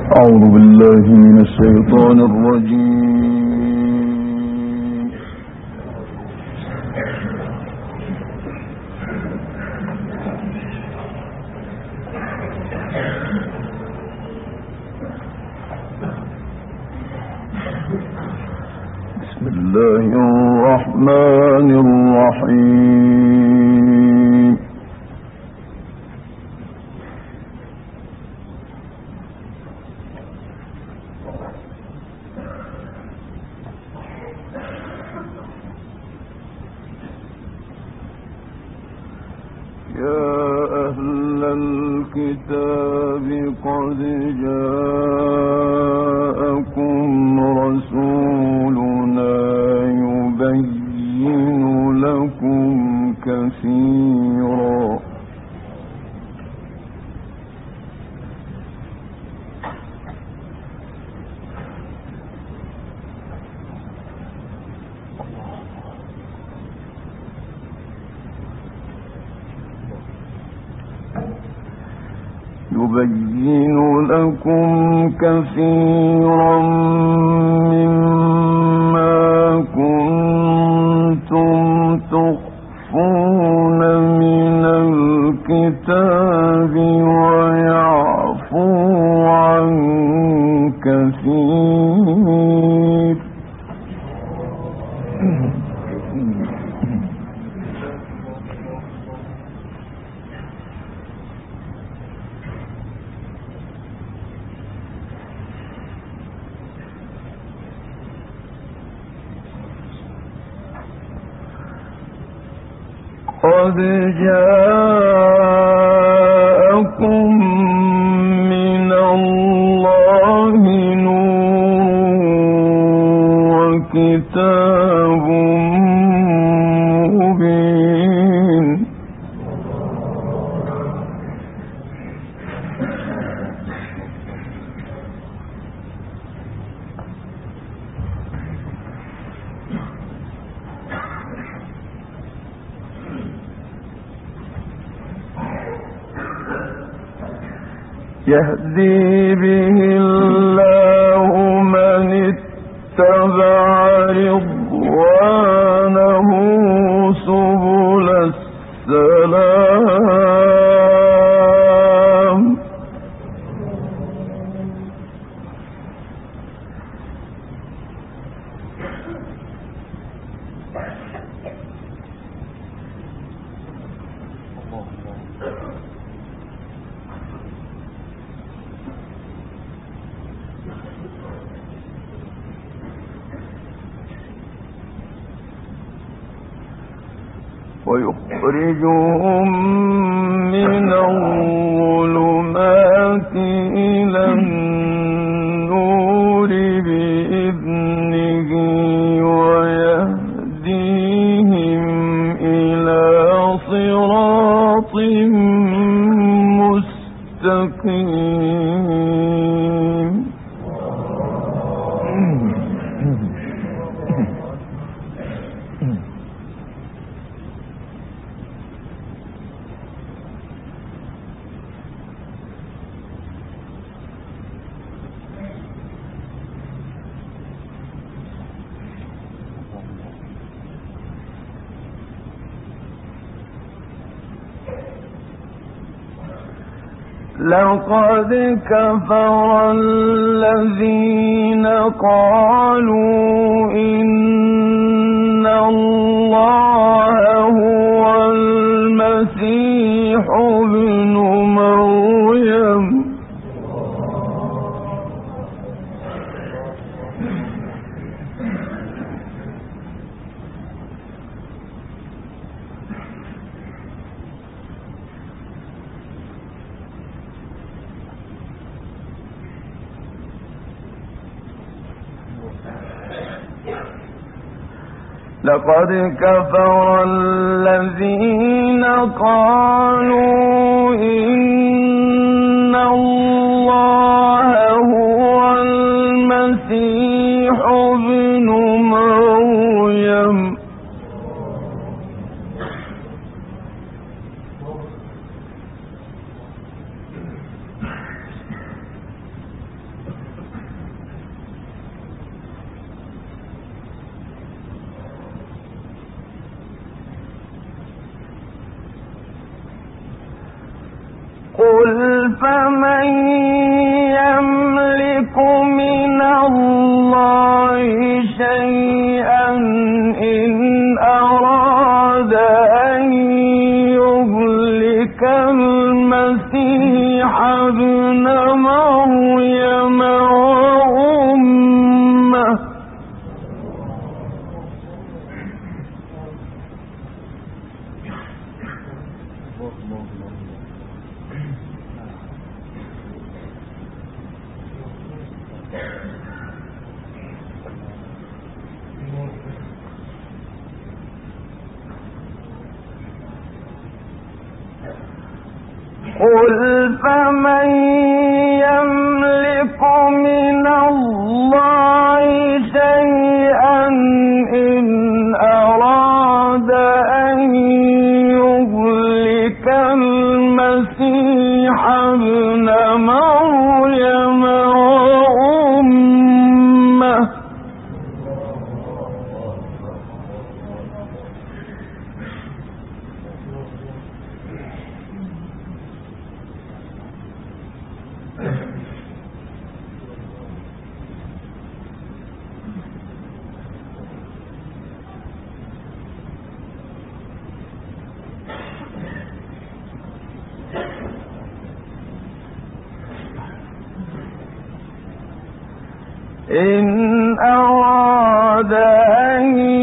أعوذ بالله من الشيطان الرجيم. بسم الله الرحمن الرحيم. الكتاب قد جاءكم رسولنا يبين لكم كثيرا مما كنتم تخفون من الكتاب ويعفو عن كثير. قد جاءكم من الله نور وكتاب مبين. يهدي به الله من اتبع رضوانه سبل السلام. ويخرجهم من الظلمات إلى النور بإذنه ويهديهم إلى صراط مستقيم. لقد كفر الذين قالوا إن الله هو المسيح ابن مريم لقد كفر الذين قالوا إن الله هو المسيح ابن مريم فمن يملك من الله شيئا إن أراد أن يهلك المسيح ابن مريم وأمه قل فمن يملك من الله شيئا إن أراد أن يهلك المسيح ابن مريم وأمه إن أراد أن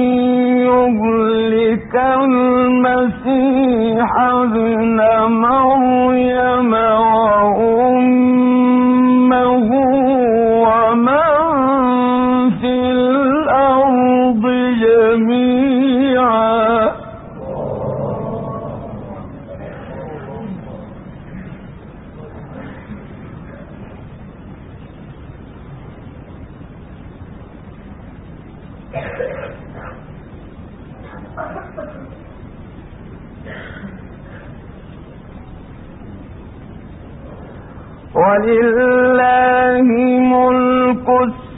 يهلك المسيح ابن مريم وأمه ومن في الأرض جميعا ولله ملك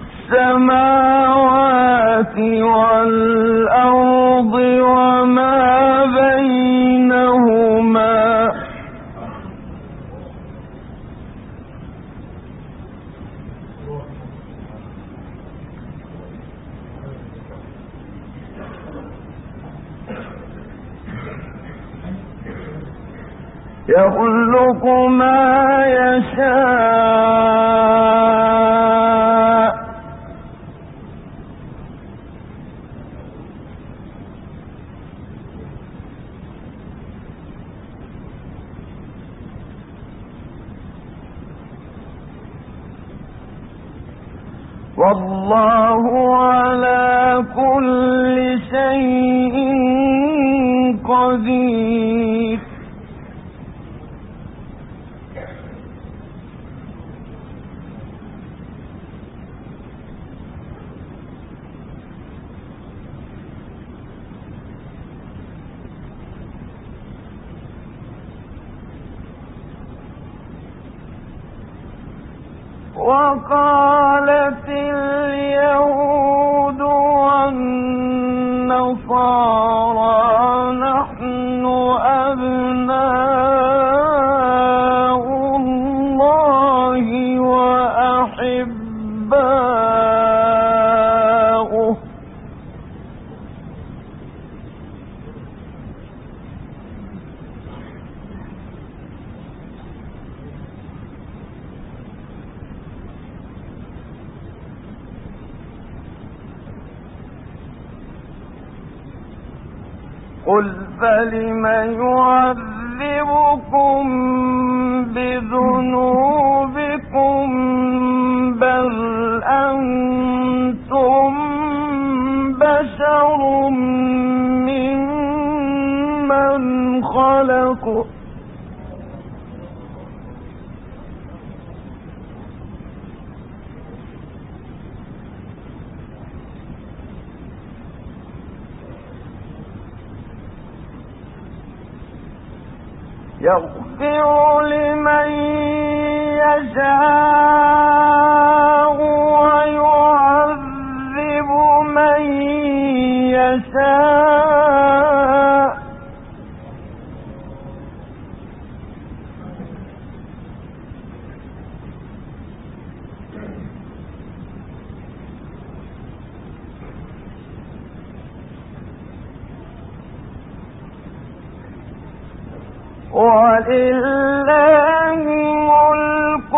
السماوات والأرض وما بينهما يخلق ما يشاء والله على كل شيء قدير وقالت اليهود والنصارى نحن أبناء الله وأحباؤه قل فلم يعذبكم بذنوبكم بل أنتم بشر ممن خلق يغفر لمن يشاء ويعذب من يشاء ولله ملك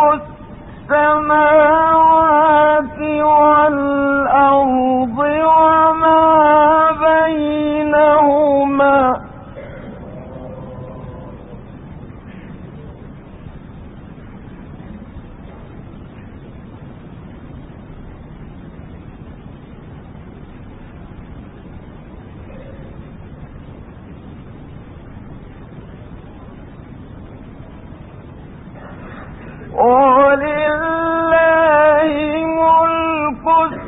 السماوات والأرض وما بينهما ولله ملك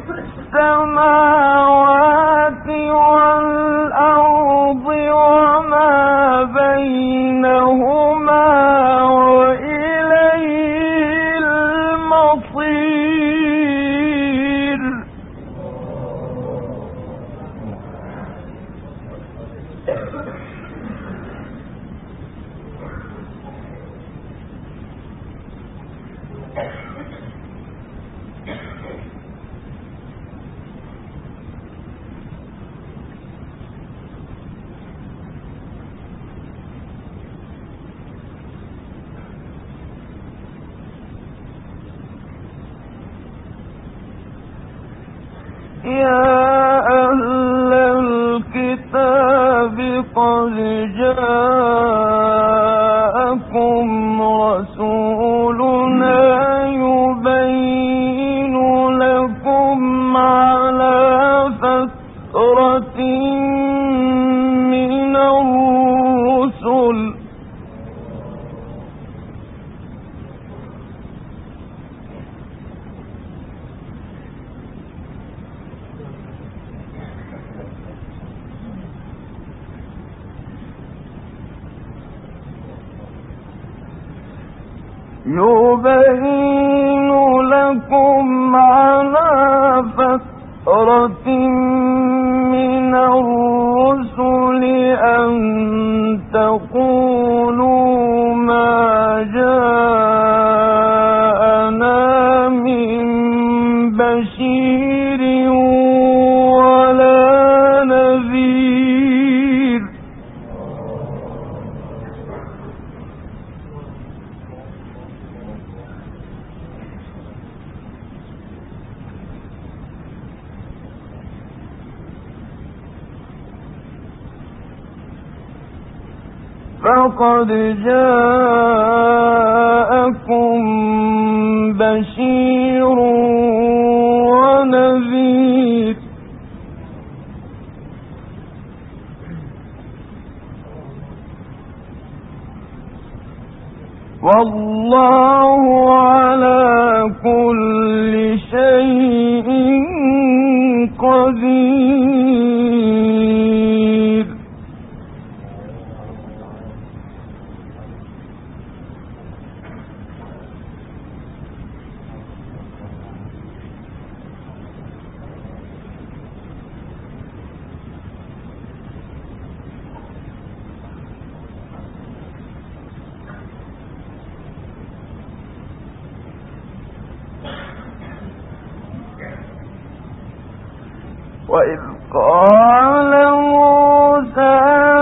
السماوات والأرض وما بينهما وإليه المصير. يا أهل الكتاب قد جاءكم رسولنا يبين لكم على فترة من الرسل يبين لكم على فترة من الرسل أن تقولوا ما جاءنا من بشير ولا نذير فقد جاءكم بشير ونذير والله على كل شيء قدير. وإذ قال موسى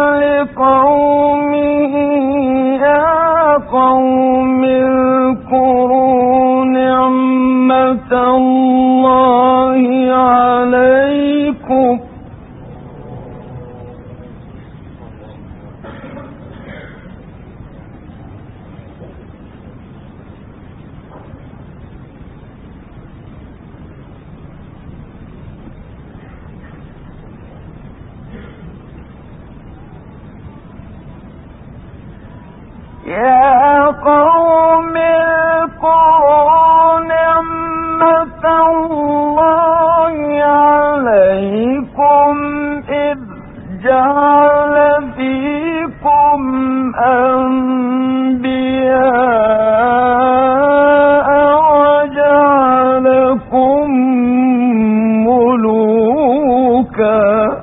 لقومه يا قوم اذكروا نعمة الله عليكم يا قوم اذكروا نعمة الله عليكم إذ جعل فيكم أنبياء وجعلكم ملوكا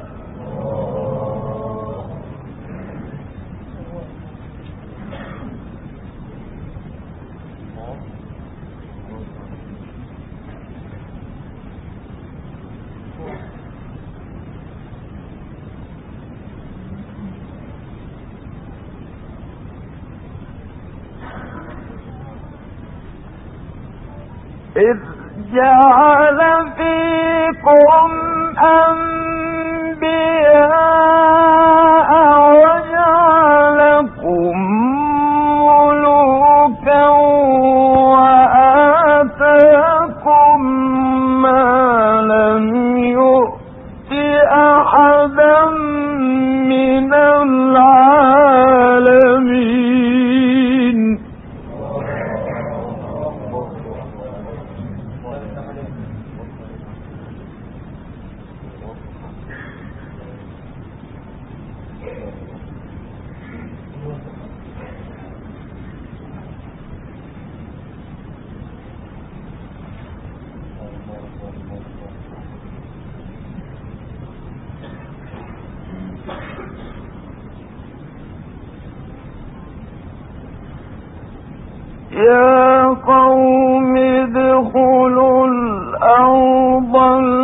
إذ جعل فيكم أنبياء وجعلكم ملوكا وآتاكم ما لم يؤت أحدا من العالمين. يا قوم ادخلوا الأرض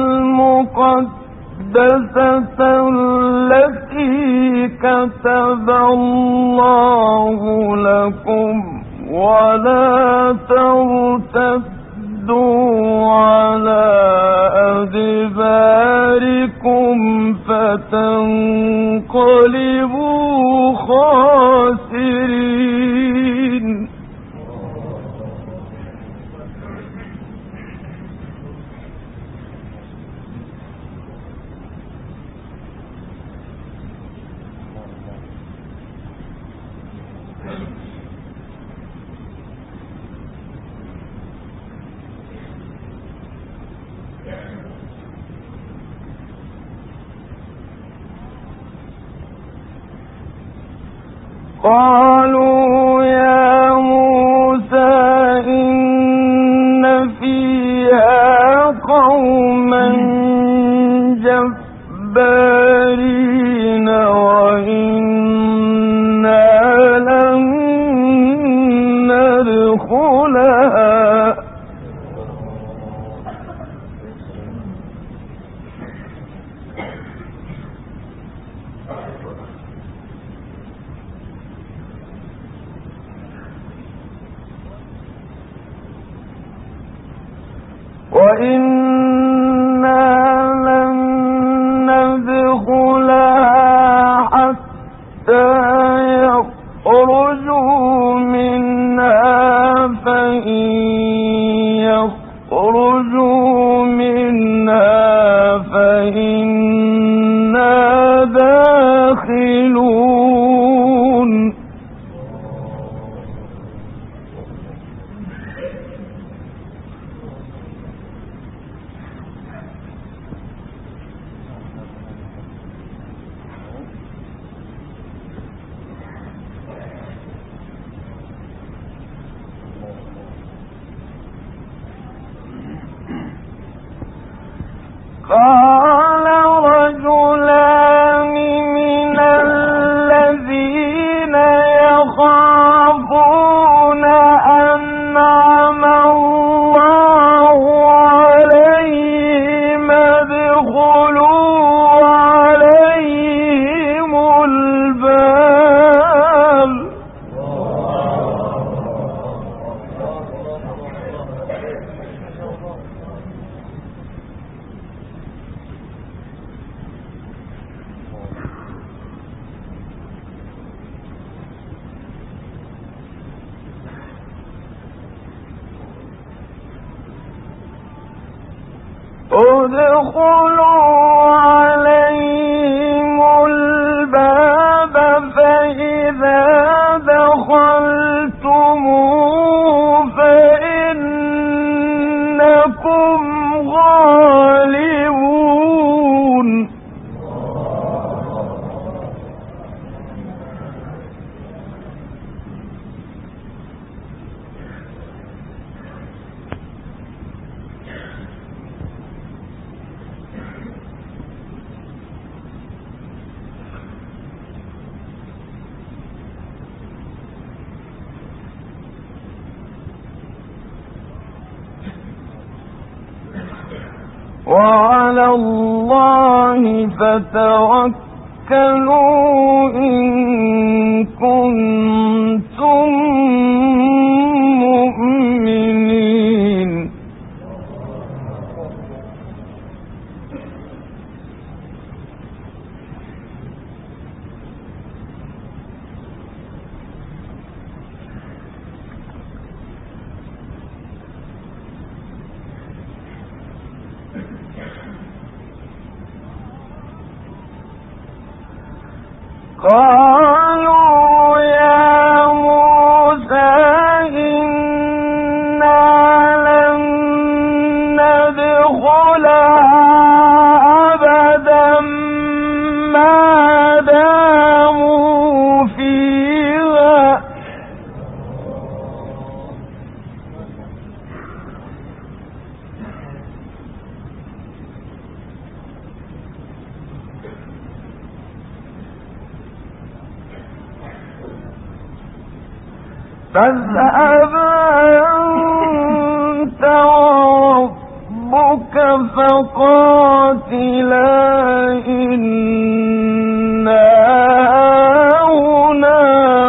المقدسة التي كتب الله لكم ولا ترتدوا على أدباركم فتنقلبوا خاسرين. قالوا يا موسى إن فيها قوما جبارين وإنا لن ندخلها حتى يخرجوا منها فإن يخرجوا منها فإنا داخلون. قال رجلان من الذين يخافون أنعم الله عليهم ادخلوا عليهم الباب ادخلوا عليهم الباب فإذا دخلتموه فإنكم غالبون. وعلى الله فتوكلوا إن كنتم مؤمنين. قالوا يا موسى إنا لن ندخلها أبدا ما داموا فيها فاذهب أنت وربك فقاتلا إنا هنا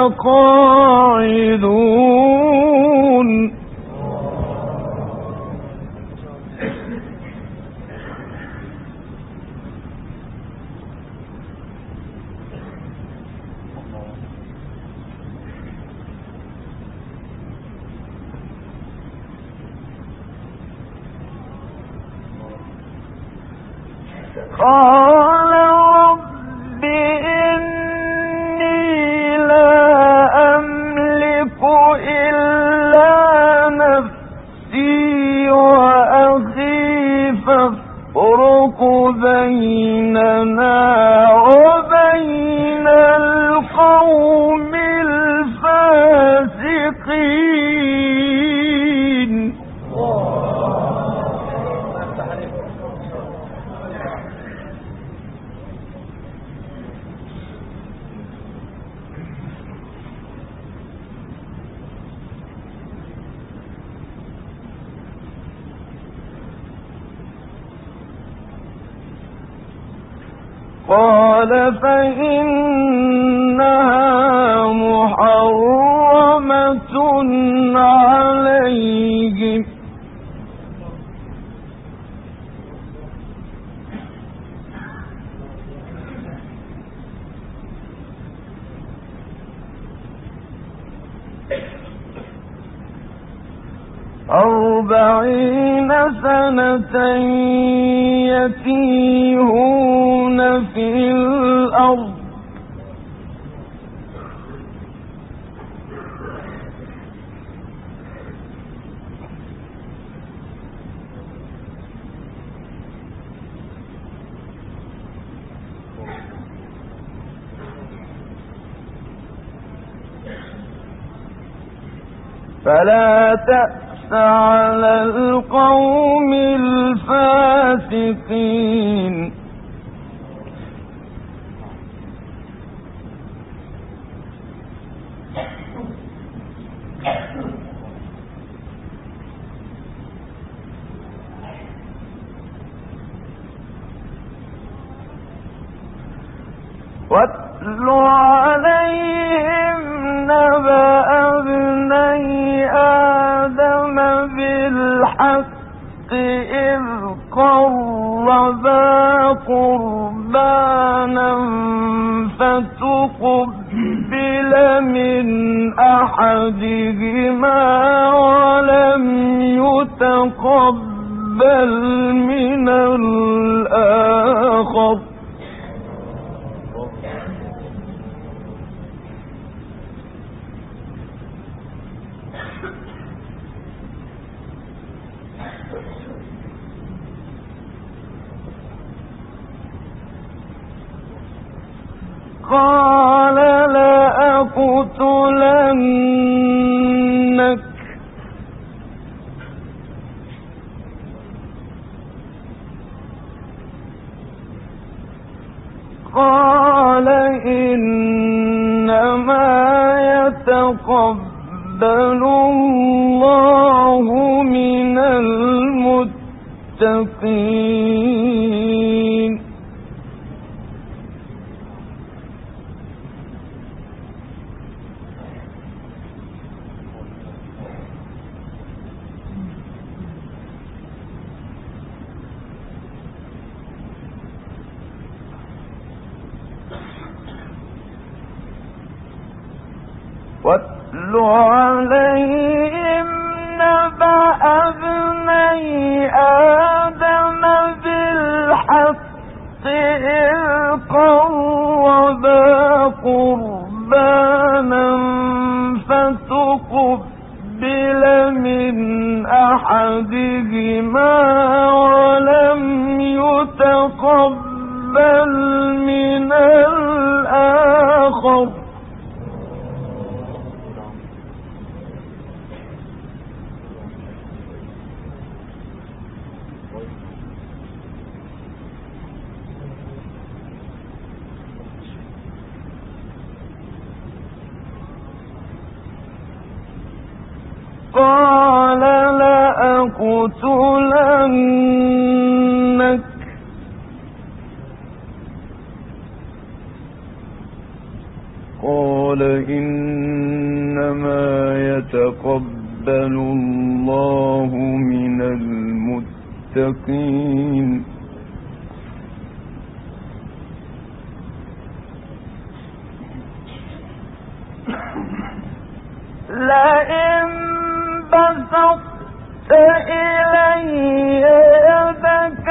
قاعدون قال رب إني لا أملك إلا نفسي وأخي فافرق بيننا وبين القوم الفاسقين قال فإنها محرمة عليهم أربعين سنة يتيهون في الأرض فلا تأس على القوم الفاسقين واتل عليهم نبأ ابني آدم بالحق إذ قربا قربانا فتقبل من أحدهما ولم يتقبل من الآخر قال لأقتلنك قال إنما يتقبل الله من المتقين واتل عليهم نبأ ابني آدم بالحق إذ قربا أحدهما ولم يتقبل من الآخر قال لأقتلنك قال إنما يتقبل الله من المتقين لئن بسطت إلي يدك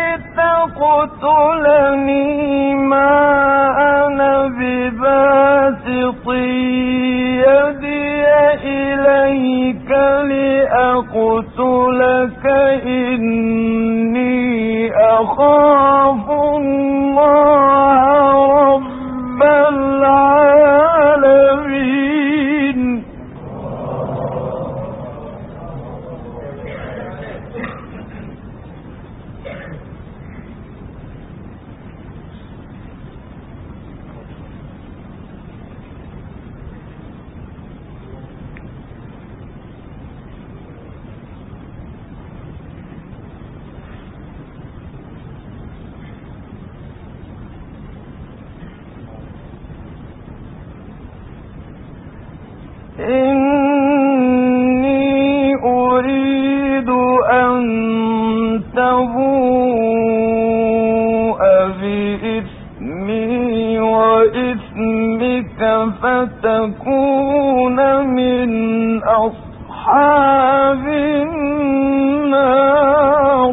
لتقتلني ما أنا بباسط يدي إليك لأقتلك إني أخاف الله رب العالمين إني أريد أن تبوء بإثمي وإثمك فتكون من أصحاب النار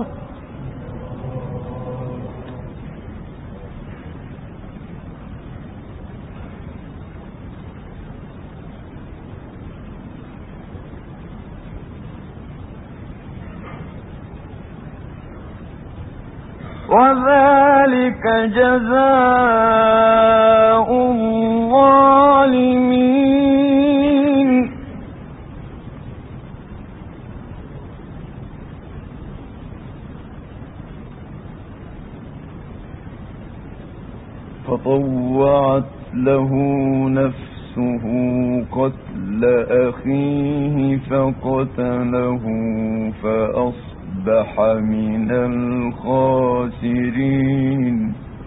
وذلك جزاء الظالمين فطوعت له نفسه قتل أخيه فقتله فأصبح من الخاسرين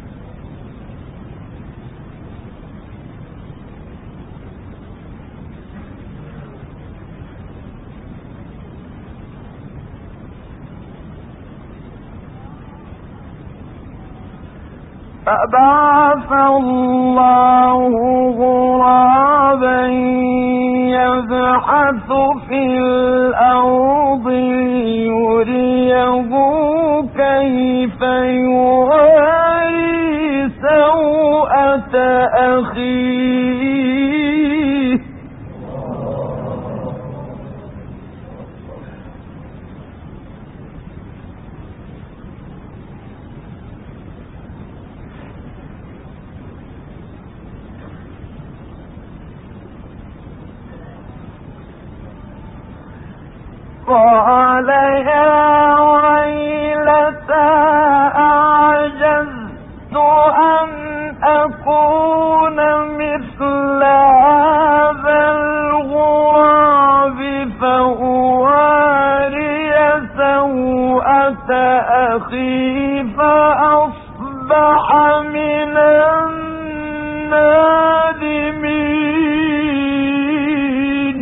فبعث الله غرابا يبحث في الأرض ليريه كيف يواري سوءة أخيه قال يا ويلتى أعجزت أن أكون مثل هذا الغراب فأواري سوءة أخي فأصبح من النادمين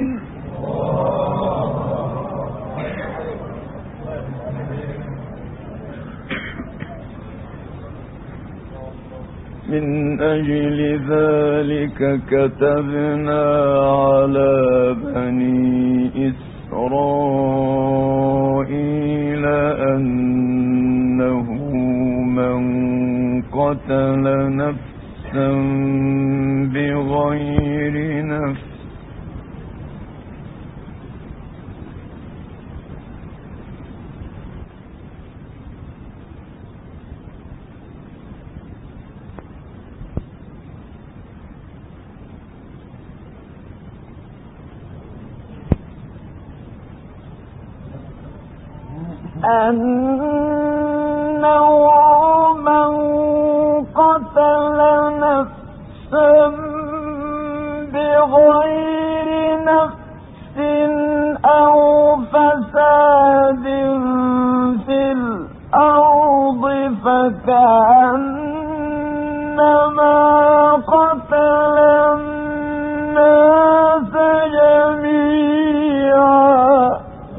من أجل ذلك كتبنا على بني إسرائيل أنه من قتل نفسا بغير نفس أنه من قتل نفسا بغير نفس أو فساد في الأرض فكأنما قتل الناس جميعا.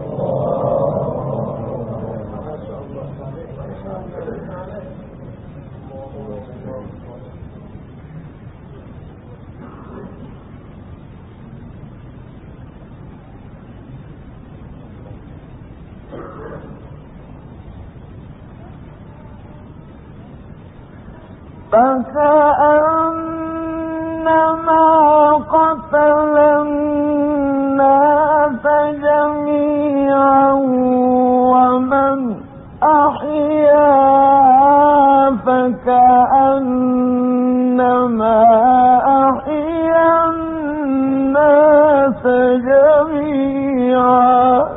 فكأنما قتل الناس جميعا ومن أحياها فكأنما أحيا الناس جميعا.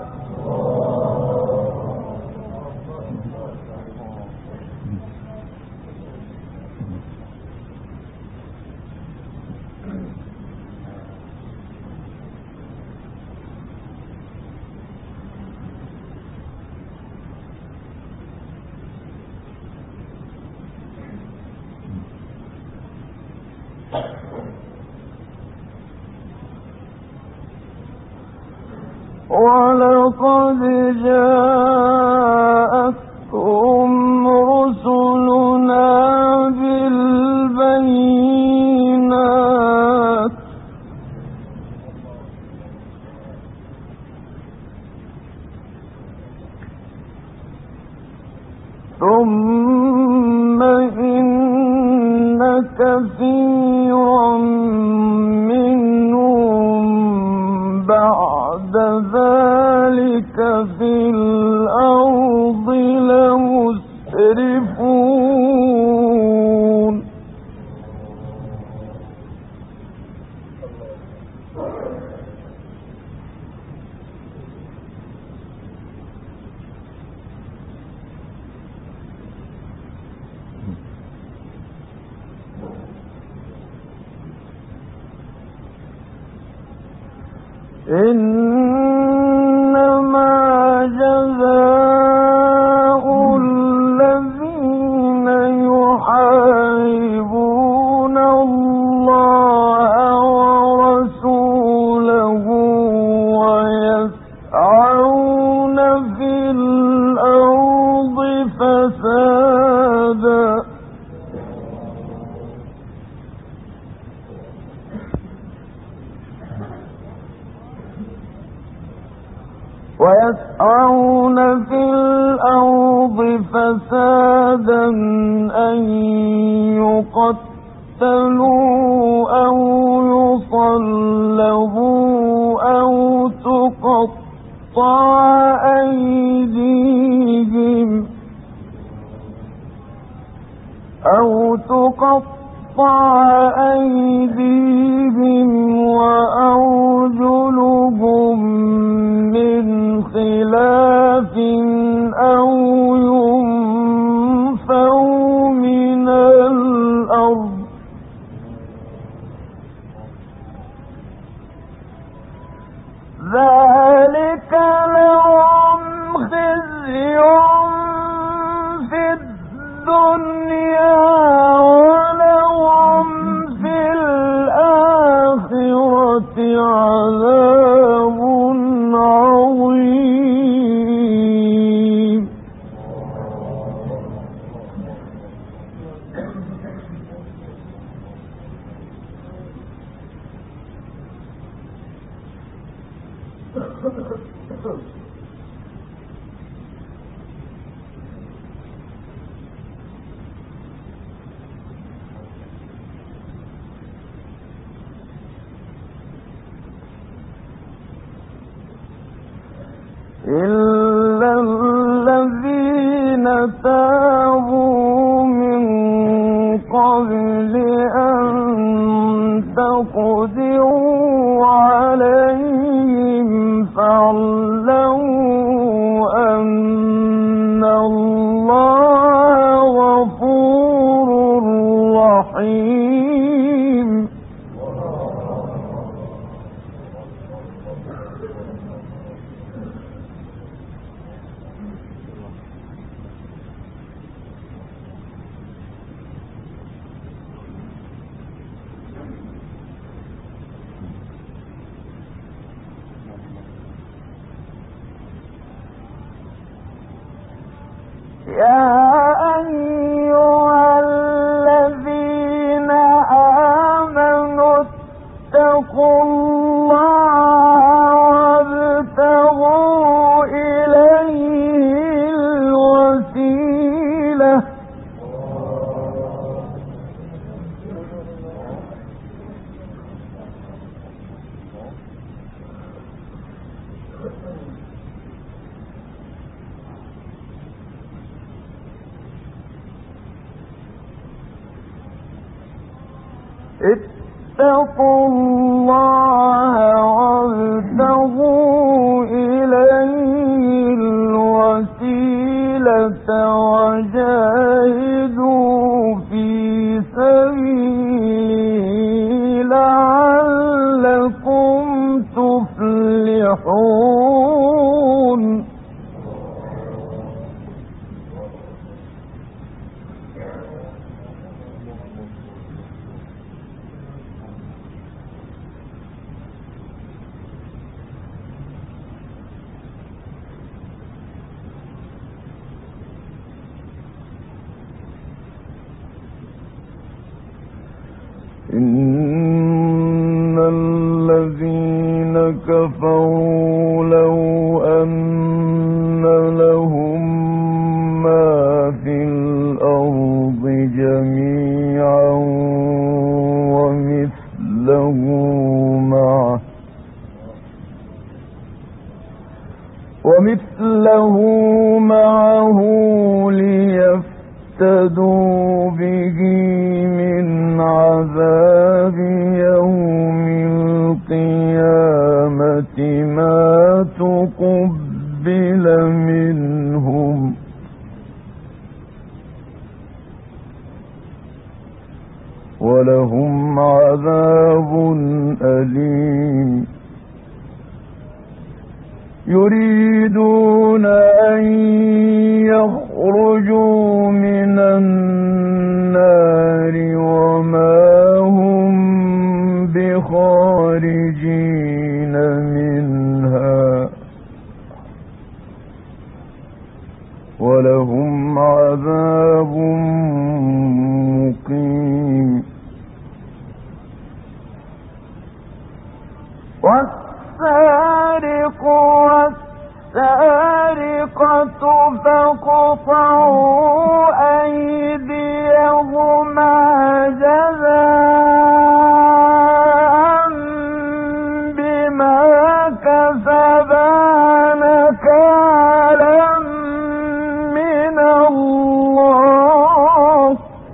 ولقد جاءتهم رسلنا بالبينات ثم إن كثيرا منهم بعد ذلك في الأرض لمسرفون. إنما جزاء الذين يحاربون الله ورسوله ويسعون في الأرض فسادا أن يقتلوا أو يصلبوا أو تقطع أيديهم وأرجلهم من خلاف أو ينفوا من الأرض ذلك لهم خزي في الدنيا ولهم في الآخرة عذاب عظيم. إلا الذين تابوا من قبل أن تقدروا عليهم فاعلموا أن يا أيها الذين آمنوا اتقوا الله وابتغوا إليه الوسيلة اتقوا الله وابتغوا إليه الوسيلة وجاهدوا في سبيله لعلكم تفلحون إن الذين كفروا لو أن لهم ما في الأرض جميعا ومثله معه ليفتدوا به من عذاب يوم القيامة ما تقبل منهم ولهم عذاب أليم يريدون أن يخرجوا من النار وما هم بخارجين منها ولهم عذاب مقيم والسارق والسارقة فاقطعوا أيديهما جزاء بما كسبا نكالا من الله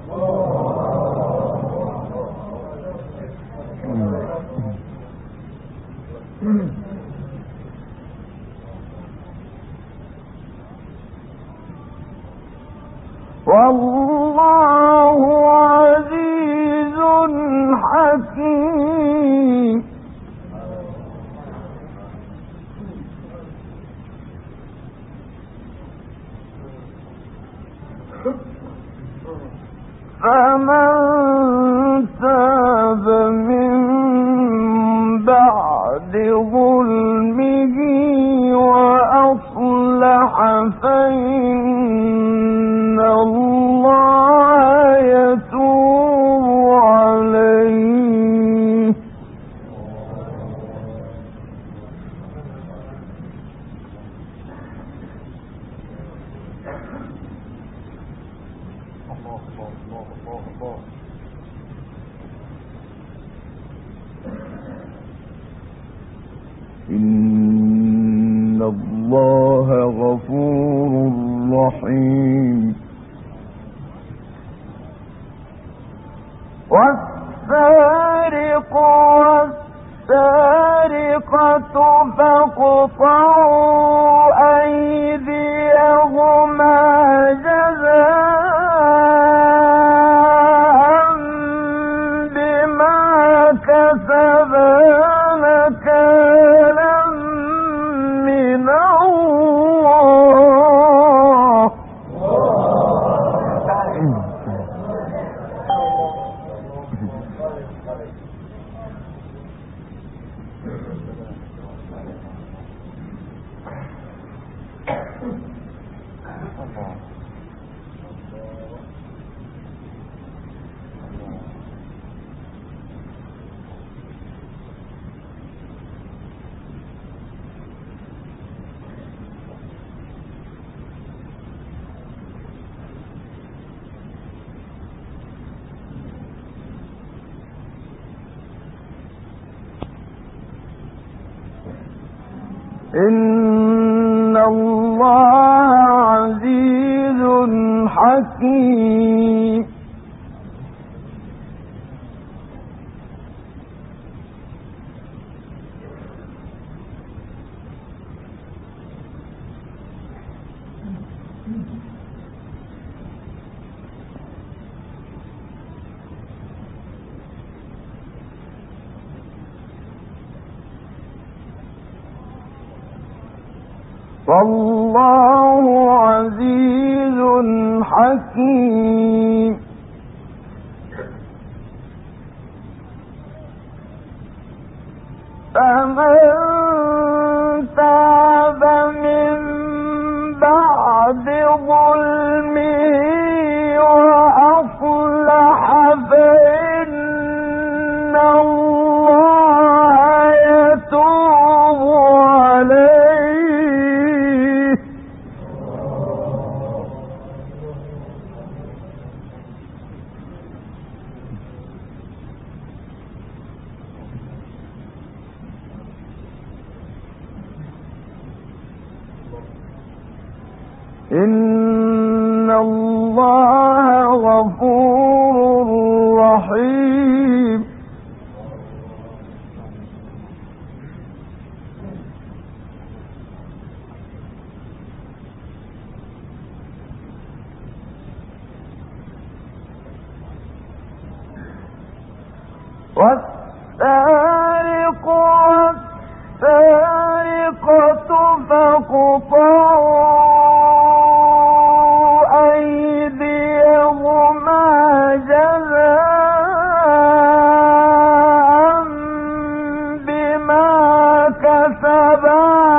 والله عزيز حكيم فمن تاب من بعد ظلمه وأصلح فإن الله يتوب عليه إن الله غفور رحيم والسارق والسارقة فاقطعوا أيديهما جزاء بما كسبا نكالا من الله إن الله عزيز حكيم والله عزيز حكيم فمن تاب من بعد ظلمه وأصلح فإن الله يتوب عليه إن الله غفور رحيم والسارق والسارقة فاقطعوا أيديهما جزاء بما كسبا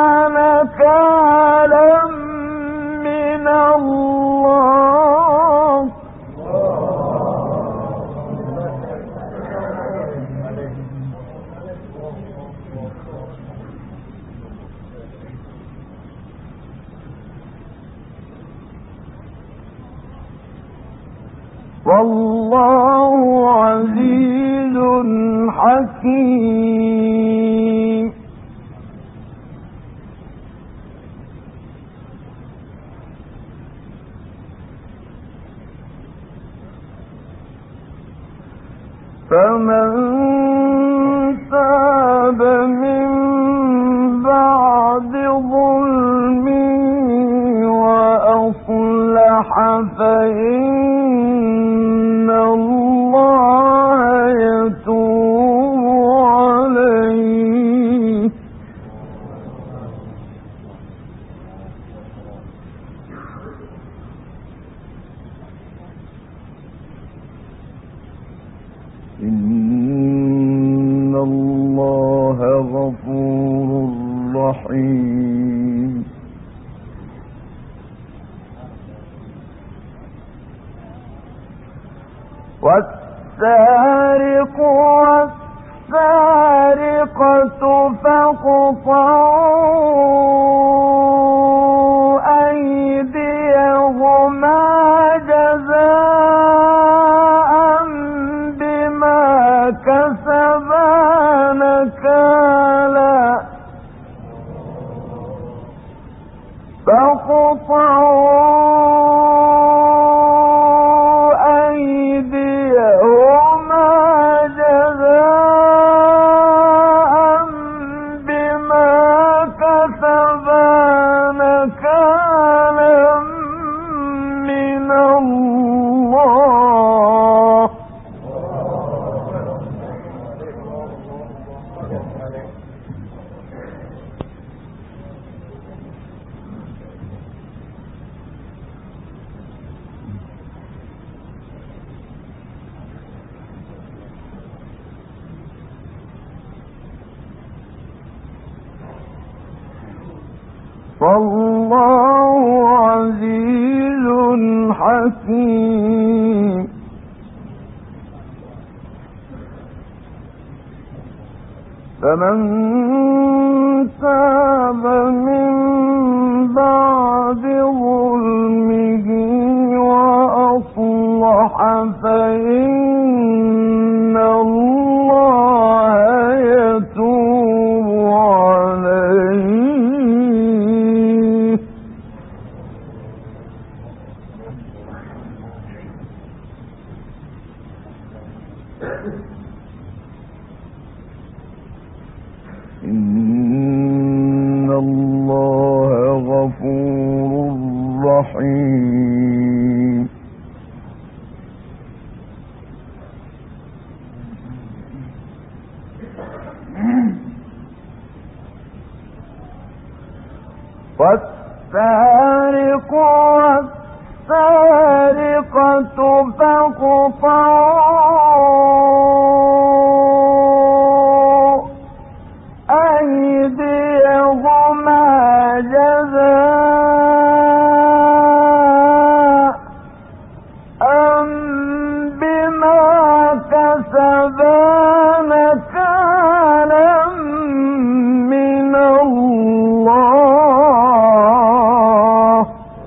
نكالا من الله والله عزيز حكيم فمن تاب من بعد ظلمه وأصلح فإن الله يتوب عليه إن الله غفور رحيم والسارق والسارقة فاقطعوا أيديهما جزاء بما كسبا نكالا والله عزيز حكيم فمن تاب من بعد ظلمه وأصلح فإن الله يتوب عليه إن الله غفور رحيم والسارق والسارقة فاقطعوا أيديهما جزاء بما كسبا نكالا من الله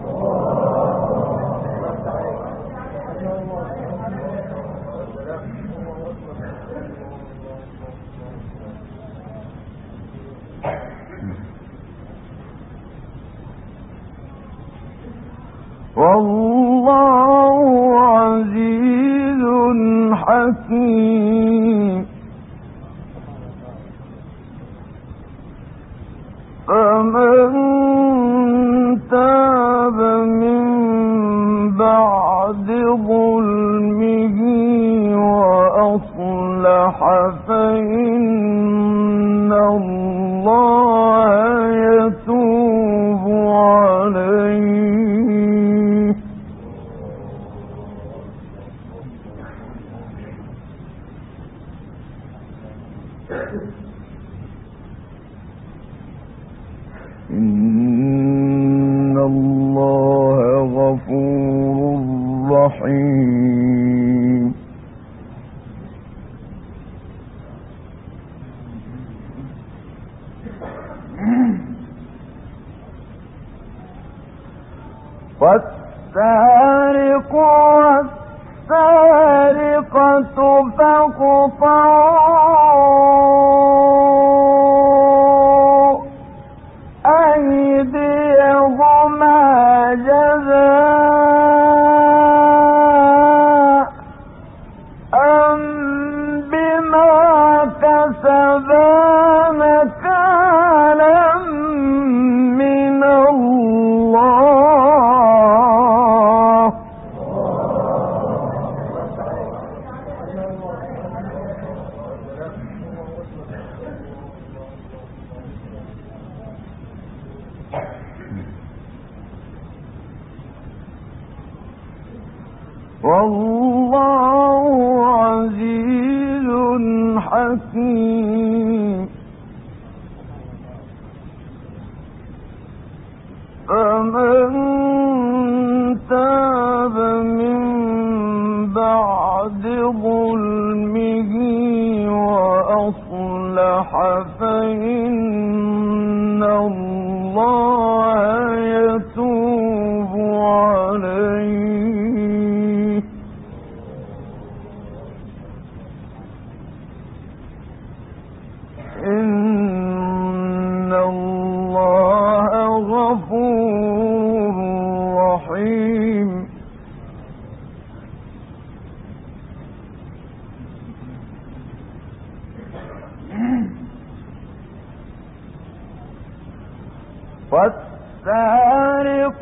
والله عزيز حكيم فمن تاب من بعد ظلمه وأصلح فإن الله يتوب عليه إن الله غفور رحيم والسارق والسارقة فاقطعوا أيديهما جزاء بما كسبا نكالا من الله والله عزيز حكيم فمن تاب من بعد ظلمه وأصلح فإن الله يتوب عليه إن الله غفور رحيم والسارق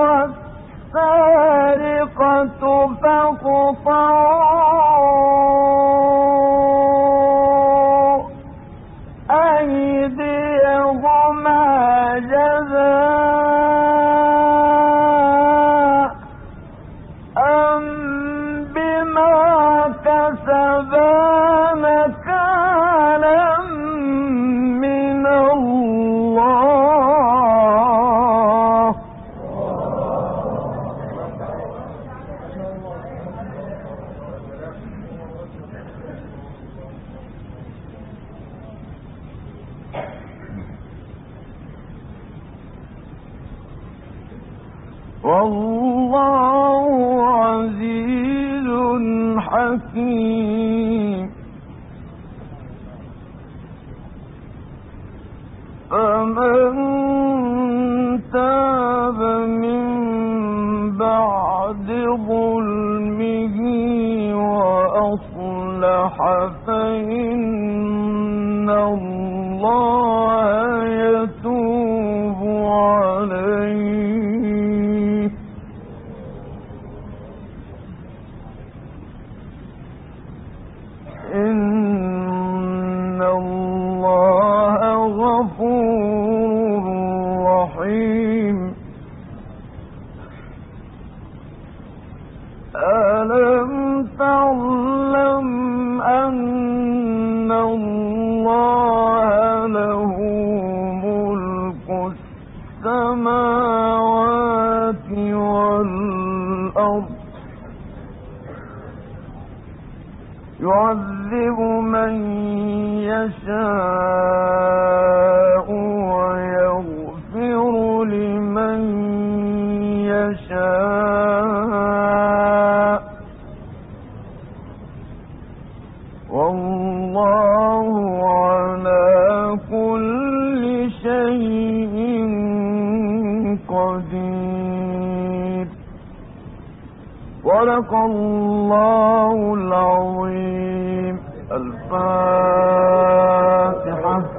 والسارقة فاقطعوا أيديهما جزاء بما كسبا نكالا من الله والله عزيز حكيم فمن تاب من بعد بَعْدِ ظُلْمِهِ وَأَصْلَحَ فَإِنَّ اللَّهَ يَتُوبُ عَلَيْهِ إِنَّ اللَّهَ غَفُورٌ رَّحِيمٌ أَلَمْ تَعْلَمْ أَنَّ اللَّهَ لَهُ مُلْكُ السَّمَاوَاتِ وَالْأَرْضِ يُعَذِّبُ مَن يَشَاءُ وَيَغْفِرُ لِمَن يَشَاءُ وَاللَّهُ عَلَى كُلِّ شَيْءٍ قَدِيرٌ صدق الله العظيم. الفاتحة.